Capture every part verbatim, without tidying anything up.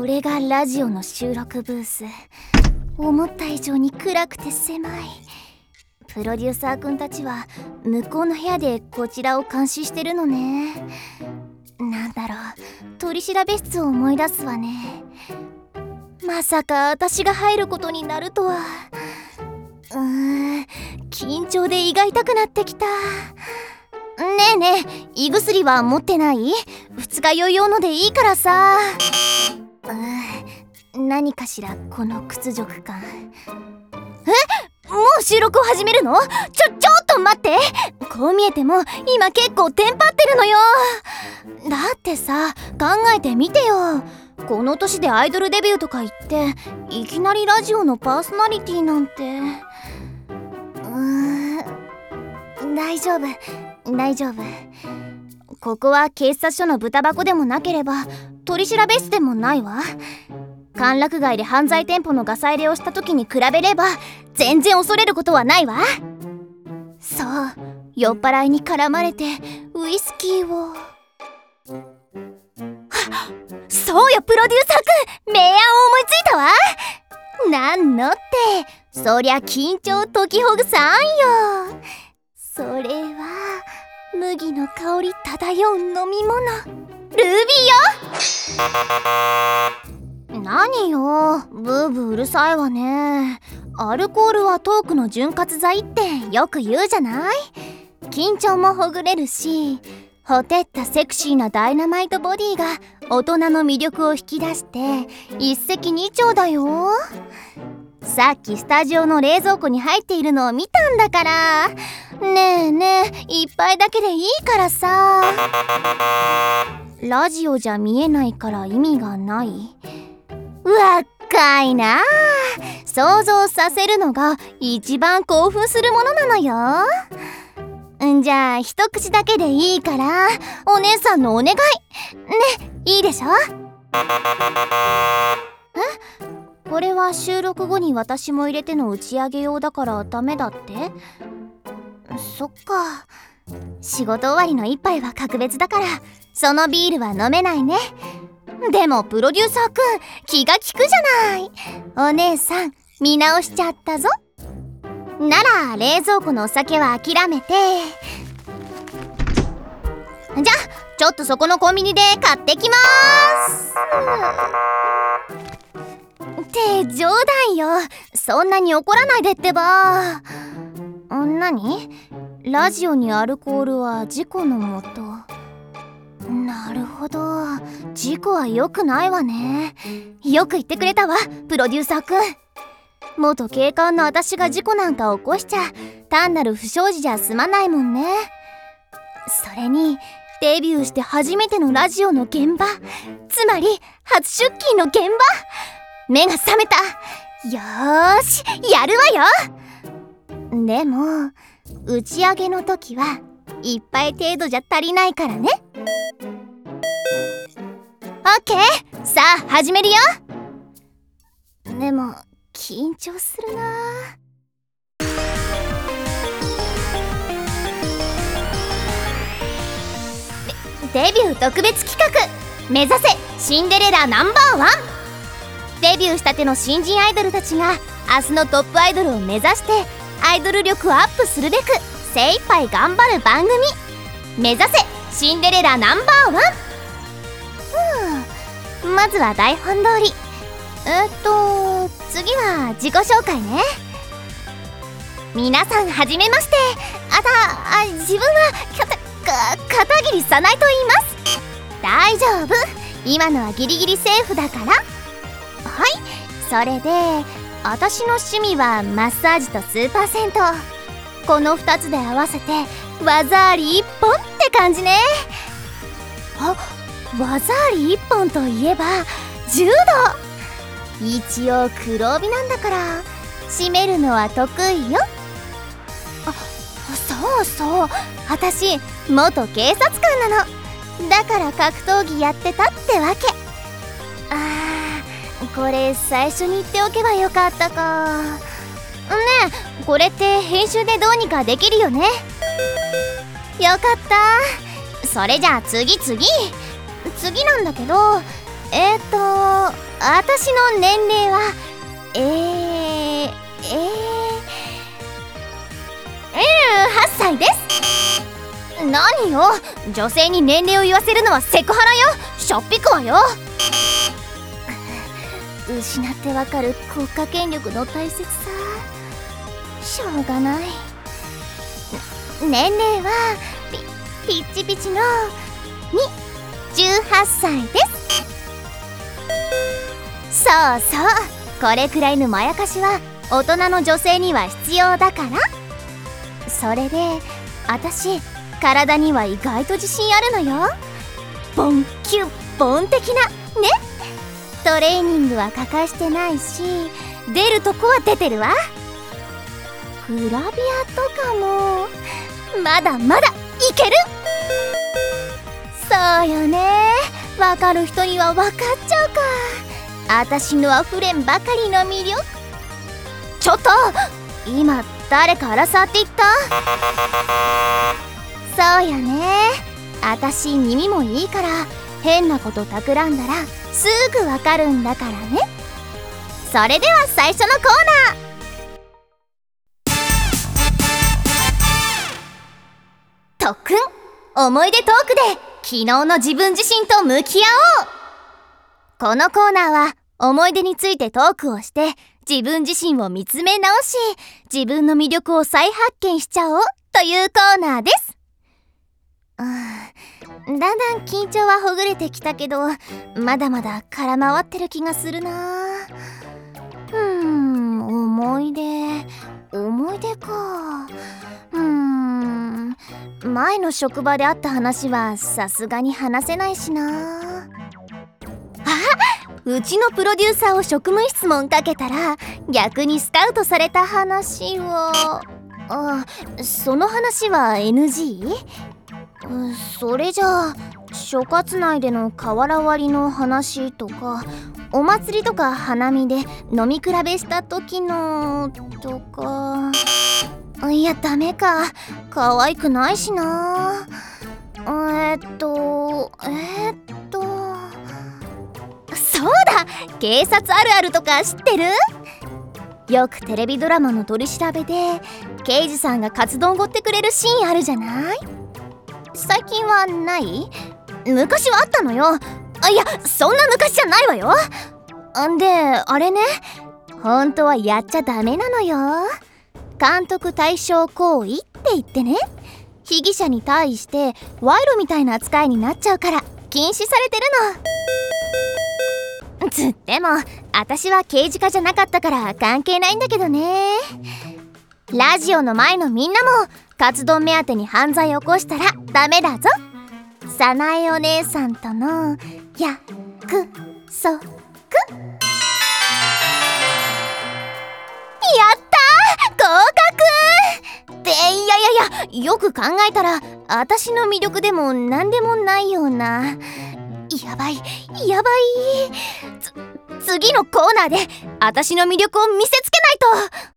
これがラジオの収録ブース。思った以上に暗くて狭い。プロデューサーくんたちは向こうの部屋でこちらを監視してるのね。なんだろう、取調室を思い出すわね。まさか私が入ることになるとは。うーん、緊張で胃が痛くなってきた。ねえねえ、胃薬は持ってない？二日酔い用のでいいからさ。うーん、何かしらこの屈辱感。え？もう収録を始めるの？ちょ、ちょっと待って。こう見えても今結構テンパってるのよ。だってさ、考えてみてよ。この年でアイドルデビューとか言っていきなりラジオのパーソナリティなんて。うーん、大丈夫大丈夫。ここは警察署の豚箱でもなければ取調室でもないわ。歓楽街で犯罪店舗のガサ入れをした時に比べれば全然恐れることはないわ。そう、酔っ払いに絡まれてウイスキーを。そうよ、プロデューサーくん、明暗を思いついたわ。なんのって、そりゃ緊張解きほぐさんよ。それは麦の香り漂う飲み物、ルビーよ。何よ、ブーブーうるさいわね。アルコールはトークの潤滑剤ってよく言うじゃない？緊張もほぐれるし、ほてったセクシーなダイナマイトボディが大人の魅力を引き出して一石二鳥だよ。さっきスタジオの冷蔵庫に入っているのを見たんだから。ねえねえ、一杯だけでいいからさ。ラジオじゃ見えないから意味がない。若いなあ。想像させるのが一番興奮するものなのよ。んじゃあ一口だけでいいからお姉さんのお願いね。いいでしょ？え？これは収録後に私も入れての打ち上げ用だからダメだって？そっか。仕事終わりの一杯は格別だからそのビールは飲めないね。でもプロデューサーくん気が利くじゃない。お姉さん見直しちゃったぞ。なら冷蔵庫のお酒は諦めて、じゃあちょっとそこのコンビニで買ってきまーす。って冗談よ。そんなに怒らないでってば。何？ラジオにアルコールは事故のもと。なるほど、事故は良くないわね。よく言ってくれたわ、プロデューサーくん。元警官の私が事故なんか起こしちゃ単なる不祥事じゃ済まないもんね。それにデビューして初めてのラジオの現場、つまり初出勤の現場。目が覚めた。よーし、やるわよ。でも打ち上げの時は一杯程度じゃ足りないからね。オッケー、さあ始めるよ。でも緊張するな。デデビュー特別企画、目指せシンデレラナンバーワン。デビューしたての新人アイドルたちが明日のトップアイドルを目指してアイドル力をアップするべく精一杯頑張る番組、目指せシンデレラナンバーワン。うん、まずは台本通り。えっと次は自己紹介ね。皆さんはじめまして。あたあ自分はかたか片桐早苗と言います。大丈夫、今のはギリギリセーフだから。はい、それで私の趣味はマッサージとスーパー銭湯。このふたつで合わせて技あり一本って感じね。あ、技あり一本といえば柔道。一応黒帯なんだから締めるのは得意よ。あ、そうそう、私元警察官なの。だから格闘技やってたってわけ。あー、これ最初に言っておけばよかったか。ねえ、これって編集でどうにかできるよね。よかった。それじゃあ次次次なんだけど、 えっと私の年齢はえー、えー、はっさいです。何よ、女性に年齢を言わせるのはセクハラよ。しょっぴくわよ。失ってわかる国家権力の大切さ。しょうがない。年齢はピピッチピチのじゅうはっさいです。そうそう、これくらいのまやかしは大人の女性には必要だから。それで私体には意外と自信あるのよ。ボンキュッボン的なね。トレーニングは欠かしてないし、出るとこは出てるわ。グラビアとかもまだまだいける。そうよね、わかる人にはわかっちゃうか。私のあふれんばかりの魅力。ちょっと今誰か荒さって言った？そうよね、私耳もいいから変なこと企んだらすぐわかるんだからね。それでは最初のコーナー、特訓思い出トークで昨日の自分自身と向き合おう。このコーナーは思い出についてトークをして自分自身を見つめ直し、自分の魅力を再発見しちゃおうというコーナーです。うん、だんだん緊張はほぐれてきたけど、まだまだ空回ってる気がするな。うーん、思い出思い出か。うーん、前の職場であった話はさすがに話せないしな。あ、うちのプロデューサーを職務質問かけたら逆にスカウトされた話を、あ、その話は エヌジー？ それじゃあ所轄内での瓦割りの話とか、お祭りとか花見で飲み比べした時のとか。いやダメか、可愛くないしな。えーっとえーっとそうだ、警察あるあるとか知ってる？よくテレビドラマの取り調べで刑事さんがカツ丼おごってくれるシーンあるじゃない？最近はない？昔はあったのよ。あ、いやそんな昔じゃないわよ。んであれね、本当はやっちゃダメなのよ。監督対象行為って言ってね、被疑者に対して賄賂みたいな扱いになっちゃうから禁止されてるの。つっても私は刑事課じゃなかったから関係ないんだけどね。ラジオの前のみんなもカツ丼目当てに犯罪を起こしたらダメだぞ。早苗お姉さんとの約束。やったー、合格って。いやいやいや、よく考えたら私の魅力でも何でもないような。やばいやばい、つ次のコーナーで私の魅力を見せつけないと。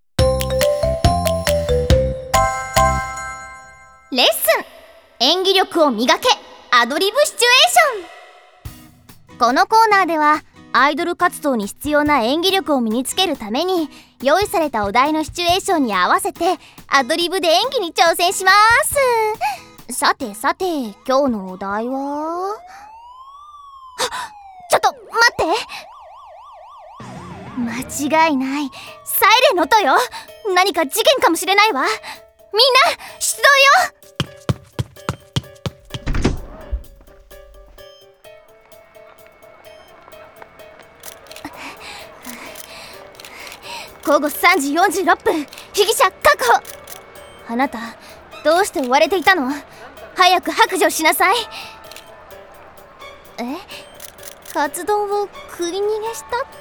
レッスン、演技力を磨けアドリブシチュエーション。このコーナーではアイドル活動に必要な演技力を身につけるために用意されたお題のシチュエーションに合わせてアドリブで演技に挑戦します。さてさて、今日のお題は、ちょっと待って、間違いない、サイレンの音よ。何か事件かもしれないわ。みんな出動よ。ごごさんじよんじゅうろっぷん、被疑者確保。あなたどうして追われていたの？早く白状しなさい。え？カツ丼を食い逃げしたって？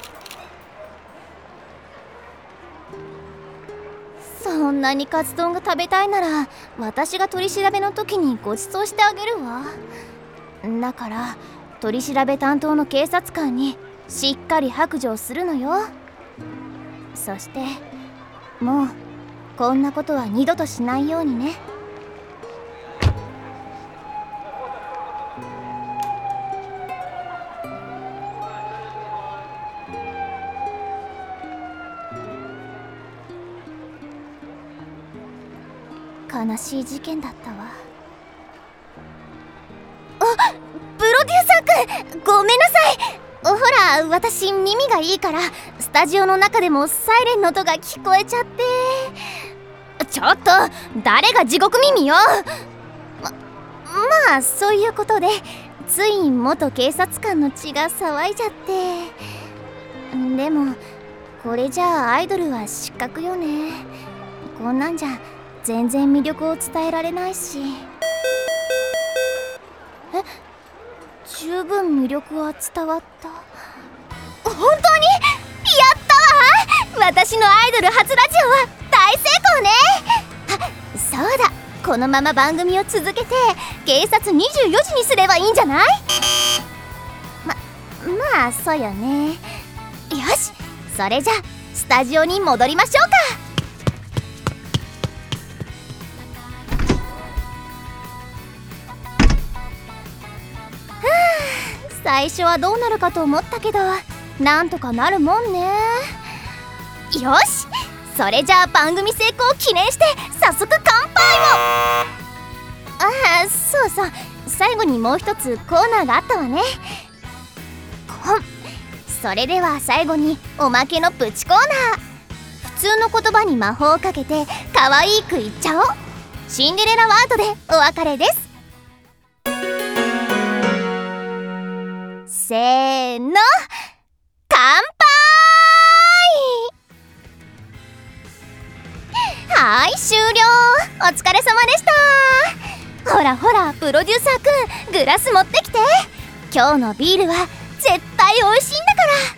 そんなにカツ丼が食べたいなら私が取り調べの時にご馳走してあげるわ。だから取り調べ担当の警察官にしっかり白状するのよ。そしてもうこんなことは二度としないようにね。 悲しい事件だったわ。あ、プロデューサーくん、ごめんなさい。ほら、私耳がいいからスタジオの中でもサイレンの音が聞こえちゃって。ちょっと誰が地獄耳よ。ま、まあそういうことでつい元警察官の血が騒いじゃって。でもこれじゃあアイドルは失格よね。こんなんじゃ全然魅力を伝えられないし。え、十分魅力は伝わった。本当にやったわ。私のアイドル初ラジオは大成功ね。あ、そうだ、このまま番組を続けて警察にじゅうよじにすればいいんじゃない？ま、まあそうよね。よし、それじゃスタジオに戻りましょうか。最初はどうなるかと思ったけどなんとかなるもんね。よし、それじゃあ番組成功を記念して早速乾杯を。ああ、そうそう、最後にもう一つコーナーがあったわね。コン。それでは最後におまけのプチコーナー。普通の言葉に魔法をかけて可愛く言っちゃおう。シンデレラワードでお別れです。せーの、乾杯。はい、終了。お疲れ様でした。ほらほら、プロデューサーくん、グラス持ってきて。今日のビールは絶対美味しいんだから。